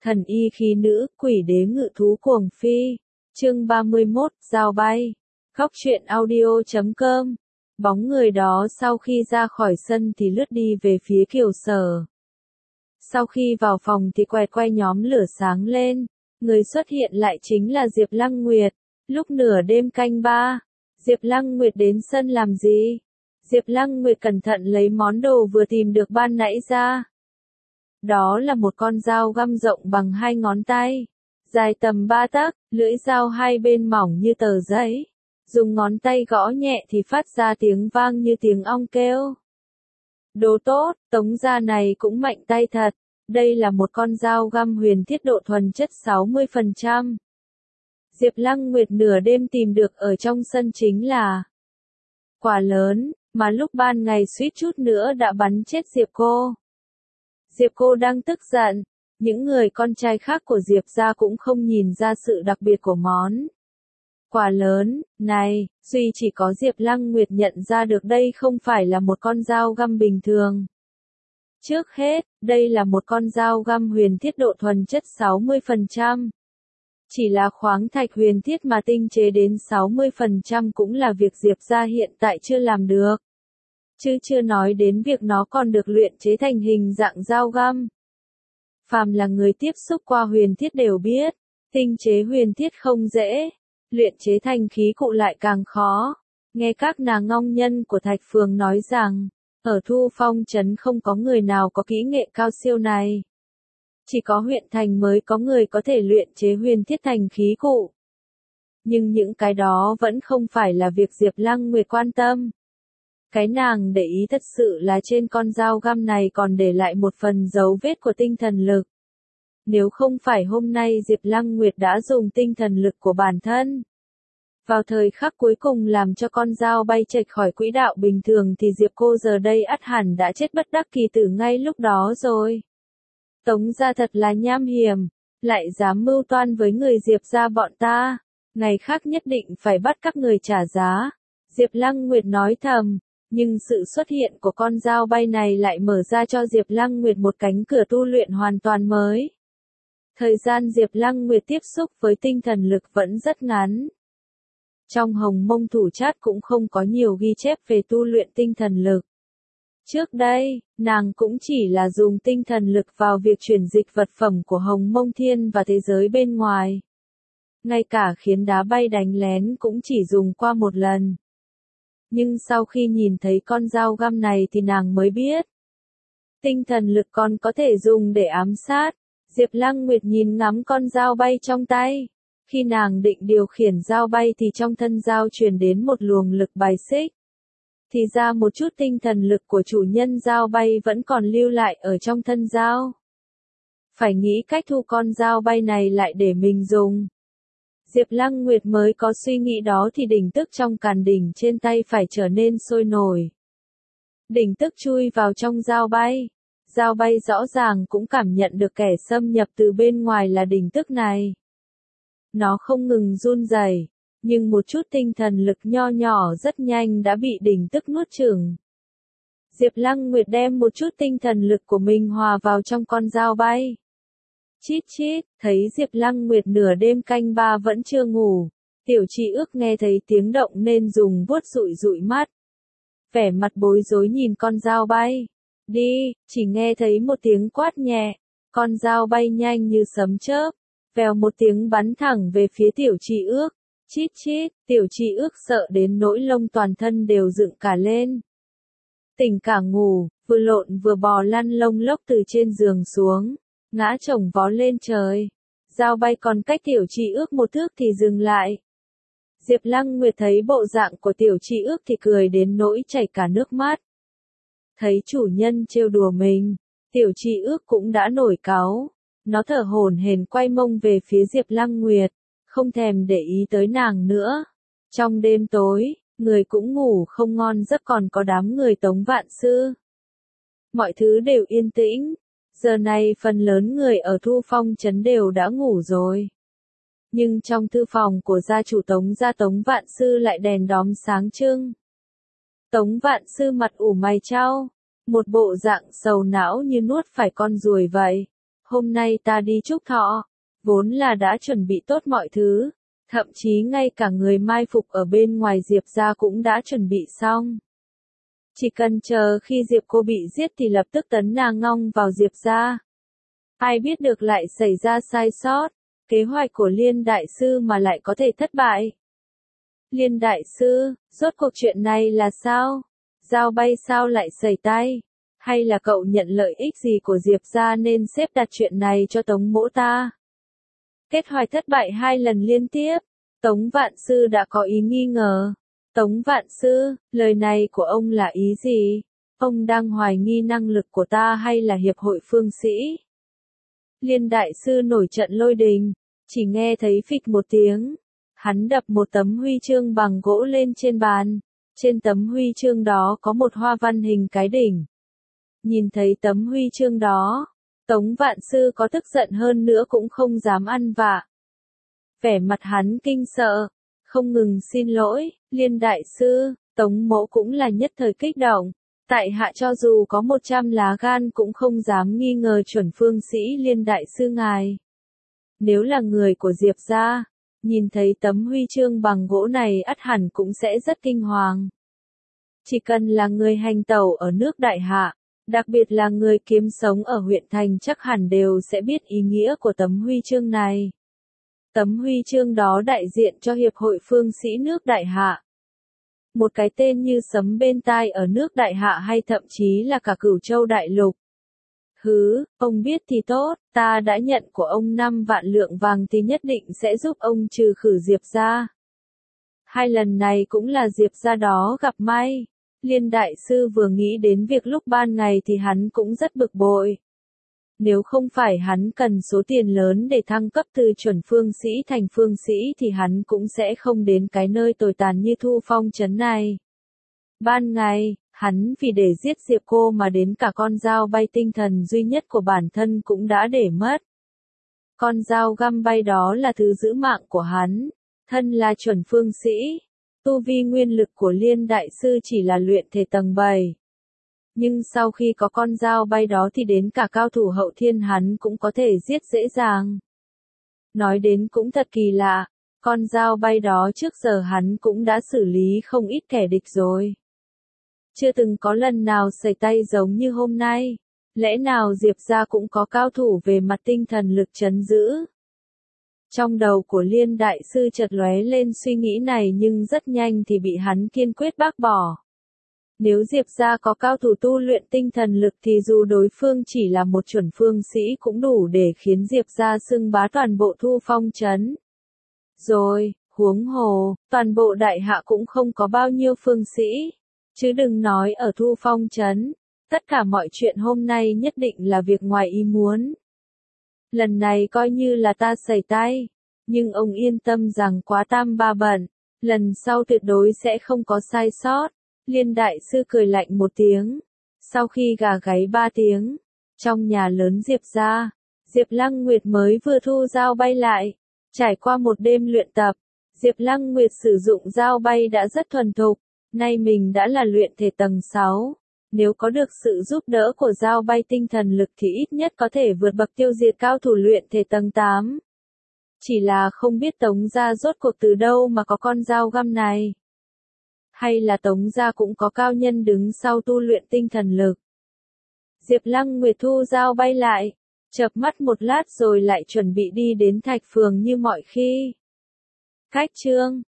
Thần y khí nữ, quỷ đế ngự thú cuồng phi. Chương 31, Dao bay. Khóc chuyện audio.com. Bóng người đó sau khi ra khỏi sân thì lướt đi về phía Kiều Sở. Sau khi vào phòng thì quẹt quay nhóm lửa sáng lên. Người xuất hiện lại chính là Diệp Lăng Nguyệt. Lúc nửa đêm canh ba, Diệp Lăng Nguyệt đến sân làm gì? Diệp Lăng Nguyệt cẩn thận lấy món đồ vừa tìm được ban nãy ra. Đó là một con dao găm rộng bằng 2 ngón tay, dài tầm 3 tấc, lưỡi dao hai bên mỏng như tờ giấy. Dùng ngón tay gõ nhẹ thì phát ra tiếng vang như tiếng ong kêu. Đồ tốt, Tống gia này cũng mạnh tay thật. Đây là một con dao găm huyền thiết độ thuần chất 60%. Diệp Lăng Nguyệt nửa đêm tìm được ở trong sân chính là quả lớn, mà lúc ban ngày suýt chút nữa đã bắn chết Diệp cô. Diệp cô đang tức giận, những người con trai khác của Diệp gia cũng không nhìn ra sự đặc biệt của món quả lớn này, duy chỉ có Diệp Lăng Nguyệt nhận ra được đây không phải là một con dao găm bình thường. Trước hết, đây là một con dao găm huyền thiết độ thuần chất 60%. Chỉ là khoáng thạch huyền thiết mà tinh chế đến 60% cũng là việc Diệp gia hiện tại chưa làm được. Chứ chưa nói đến việc nó còn được luyện chế thành hình dạng dao găm. Phàm là người tiếp xúc qua huyền thiết đều biết, tinh chế huyền thiết không dễ, luyện chế thành khí cụ lại càng khó. Nghe các nàng ngong nhân của Thạch Phường nói rằng, ở Thu Phong trấn không có người nào có kỹ nghệ cao siêu này. Chỉ có huyện thành mới có người có thể luyện chế huyền thiết thành khí cụ. Nhưng những cái đó vẫn không phải là việc Diệp Lăng Nguyệt quan tâm. Cái nàng để ý thật sự là trên con dao găm này còn để lại một phần dấu vết của tinh thần lực. Nếu không phải hôm nay Diệp Lăng Nguyệt đã dùng tinh thần lực của bản thân vào thời khắc cuối cùng làm cho con dao bay chệch khỏi quỹ đạo bình thường thì Diệp cô giờ đây ắt hẳn đã chết bất đắc kỳ tử ngay lúc đó rồi. Tống gia thật là nham hiểm, lại dám mưu toan với người Diệp gia bọn ta, ngày khác nhất định phải bắt các người trả giá. Diệp Lăng Nguyệt nói thầm, nhưng sự xuất hiện của con dao bay này lại mở ra cho Diệp Lăng Nguyệt một cánh cửa tu luyện hoàn toàn mới. Thời gian Diệp Lăng Nguyệt tiếp xúc với tinh thần lực vẫn rất ngắn. Trong Hồng Mông Thủ Trát cũng không có nhiều ghi chép về tu luyện tinh thần lực. Trước đây, nàng cũng chỉ là dùng tinh thần lực vào việc chuyển dịch vật phẩm của Hồng Mông Thiên và thế giới bên ngoài. Ngay cả khiến đá bay đánh lén cũng chỉ dùng qua một lần. Nhưng sau khi nhìn thấy con dao găm này thì nàng mới biết. Tinh thần lực còn có thể dùng để ám sát. Diệp Lăng Nguyệt nhìn ngắm con dao bay trong tay. Khi nàng định điều khiển dao bay thì trong thân dao truyền đến một luồng lực bài xích. Thì ra một chút tinh thần lực của chủ nhân dao bay vẫn còn lưu lại ở trong thân dao. Phải nghĩ cách thu con dao bay này lại để mình dùng. Diệp Lăng Nguyệt mới có suy nghĩ đó thì đỉnh tức trong càn đỉnh trên tay phải trở nên sôi nổi. Đỉnh tức chui vào trong dao bay. Dao bay rõ ràng cũng cảm nhận được kẻ xâm nhập từ bên ngoài là đỉnh tức này. Nó không ngừng run rẩy, nhưng một chút tinh thần lực nho nhỏ rất nhanh đã bị đỉnh tức nuốt chửng. Diệp Lăng Nguyệt đem một chút tinh thần lực của mình hòa vào trong con dao bay. Chít chít, thấy Diệp Lăng Nguyệt nửa đêm canh ba vẫn chưa ngủ. Tiểu Trì Ước nghe thấy tiếng động nên dùng vuốt dụi dụi mắt. Vẻ mặt bối rối nhìn con dao bay. Đi, chỉ nghe thấy một tiếng quát nhẹ. Con dao bay nhanh như sấm chớp. Vèo một tiếng bắn thẳng về phía Tiểu Trì Ước. Chít chít, Tiểu Trì Ước sợ đến nỗi lông toàn thân đều dựng cả lên. Tỉnh cả ngủ, vừa lộn vừa bò lăn lông lốc từ trên giường xuống. Ngã chồng vó lên trời. Dao bay còn cách Tiểu Trì Ước một thước thì dừng lại. Diệp Lăng Nguyệt thấy bộ dạng của Tiểu Trì Ước thì cười đến nỗi chảy cả nước mắt. Thấy chủ nhân trêu đùa mình, Tiểu Trì Ước cũng đã nổi cáu. Nó thở hổn hển quay mông về phía Diệp Lăng Nguyệt, không thèm để ý tới nàng nữa. Trong đêm tối, người cũng ngủ không ngon giấc còn có đám người Tống Vạn Sư. Mọi thứ đều yên tĩnh. Giờ này phần lớn người ở Thu Phong trấn đều đã ngủ rồi. Nhưng trong thư phòng của gia chủ Tống gia Tống Vạn Sư lại đèn đóm sáng trưng. Tống Vạn Sư mặt ủ mày chau, một bộ dạng sầu não như nuốt phải con ruồi vậy. hôm nay ta đi chúc thọ, vốn là đã chuẩn bị tốt mọi thứ, thậm chí ngay cả người mai phục ở bên ngoài Diệp gia cũng đã chuẩn bị xong. Chỉ cần chờ khi Diệp cô bị giết thì lập tức tấn nàng ngong vào Diệp gia. Ai biết được lại xảy ra sai sót, kế hoạch của Liên đại sư mà lại có thể thất bại. Liên đại sư, rốt cuộc chuyện này là sao? Giao Bay sao lại sẩy tay? Hay là cậu nhận lợi ích gì của Diệp gia nên xếp đặt chuyện này cho Tống mỗ ta? Kết hoạch thất bại 2 lần liên tiếp, Tống Vạn Sư đã có ý nghi ngờ. Tống Vạn Sư, lời này của ông là ý gì? Ông đang hoài nghi năng lực của ta hay là hiệp hội phương sĩ? Liên đại sư nổi trận lôi đình, chỉ nghe thấy phịch một tiếng. Hắn đập một tấm huy chương bằng gỗ lên trên bàn. Trên tấm huy chương đó có một hoa văn hình cái đỉnh. Nhìn thấy tấm huy chương đó, Tống Vạn Sư có tức giận hơn nữa cũng không dám ăn vạ. Vẻ mặt hắn kinh sợ, không ngừng xin lỗi, Liên đại sư, Tống mỗ cũng là nhất thời kích động. Tại hạ cho dù có 100 lá gan cũng không dám nghi ngờ chuẩn phương sĩ Liên đại sư ngài. Nếu là người của Diệp gia, nhìn thấy tấm huy chương bằng gỗ này ắt hẳn cũng sẽ rất kinh hoàng. Chỉ cần là người hành tẩu ở nước Đại Hạ, đặc biệt là người kiếm sống ở huyện thành chắc hẳn đều sẽ biết ý nghĩa của tấm huy chương này. Tấm huy chương đó đại diện cho Hiệp hội phương sĩ nước Đại Hạ. Một cái tên như sấm bên tai ở nước Đại Hạ hay thậm chí là cả Cửu Châu Đại Lục. Hứ, ông biết thì tốt, ta đã nhận của ông 5 vạn lượng vàng thì nhất định sẽ giúp ông trừ khử Diệp gia. 2 lần này cũng là Diệp gia đó gặp may. Liên đại sư vừa nghĩ đến việc lúc ban ngày thì hắn cũng rất bực bội. Nếu không phải hắn cần số tiền lớn để thăng cấp từ chuẩn phương sĩ thành phương sĩ thì hắn cũng sẽ không đến cái nơi tồi tàn như Thu Phong trấn này. Ban ngày, hắn vì để giết Diệp cô mà đến cả con dao bay tinh thần duy nhất của bản thân cũng đã để mất. Con dao găm bay đó là thứ giữ mạng của hắn, thân là chuẩn phương sĩ. Tu vi nguyên lực của Liên đại sư chỉ là luyện thể tầng 7. Nhưng sau khi có con dao bay đó thì đến cả cao thủ hậu thiên hắn cũng có thể giết dễ dàng. Nói đến cũng thật kỳ lạ, con dao bay đó trước giờ hắn cũng đã xử lý không ít kẻ địch rồi. Chưa từng có lần nào sẩy tay giống như hôm nay. Lẽ nào Diệp gia cũng có cao thủ về mặt tinh thần lực trấn giữ? Trong đầu của Liên đại sư chợt lóe lên suy nghĩ này nhưng rất nhanh thì bị hắn kiên quyết bác bỏ. Nếu Diệp gia có cao thủ tu luyện tinh thần lực thì dù đối phương chỉ là một chuẩn phương sĩ cũng đủ để khiến Diệp gia xưng bá toàn bộ Thu Phong trấn. Rồi, huống hồ, toàn bộ Đại Hạ cũng không có bao nhiêu phương sĩ. Chứ đừng nói ở Thu Phong trấn, tất cả mọi chuyện hôm nay nhất định là việc ngoài ý muốn. Lần này coi như là ta sẩy tay, nhưng ông yên tâm rằng quá tam ba bận, lần sau tuyệt đối sẽ không có sai sót. Liên đại sư cười lạnh một tiếng, sau khi gà gáy 3 tiếng, trong nhà lớn Diệp gia, Diệp Lăng Nguyệt mới vừa thu dao bay lại, trải qua một đêm luyện tập, Diệp Lăng Nguyệt sử dụng dao bay đã rất thuần thục, nay mình đã là luyện thể tầng 6. Nếu có được sự giúp đỡ của dao bay tinh thần lực thì ít nhất có thể vượt bậc tiêu diệt cao thủ luyện thể tầng 8. Chỉ là không biết Tống gia rốt cuộc từ đâu mà có con dao găm này. Hay là Tống gia cũng có cao nhân đứng sau tu luyện tinh thần lực. Diệp Lăng Nguyệt thu dao bay lại, chợp mắt một lát rồi lại chuẩn bị đi đến Thạch Phường như mọi khi. Khách trương,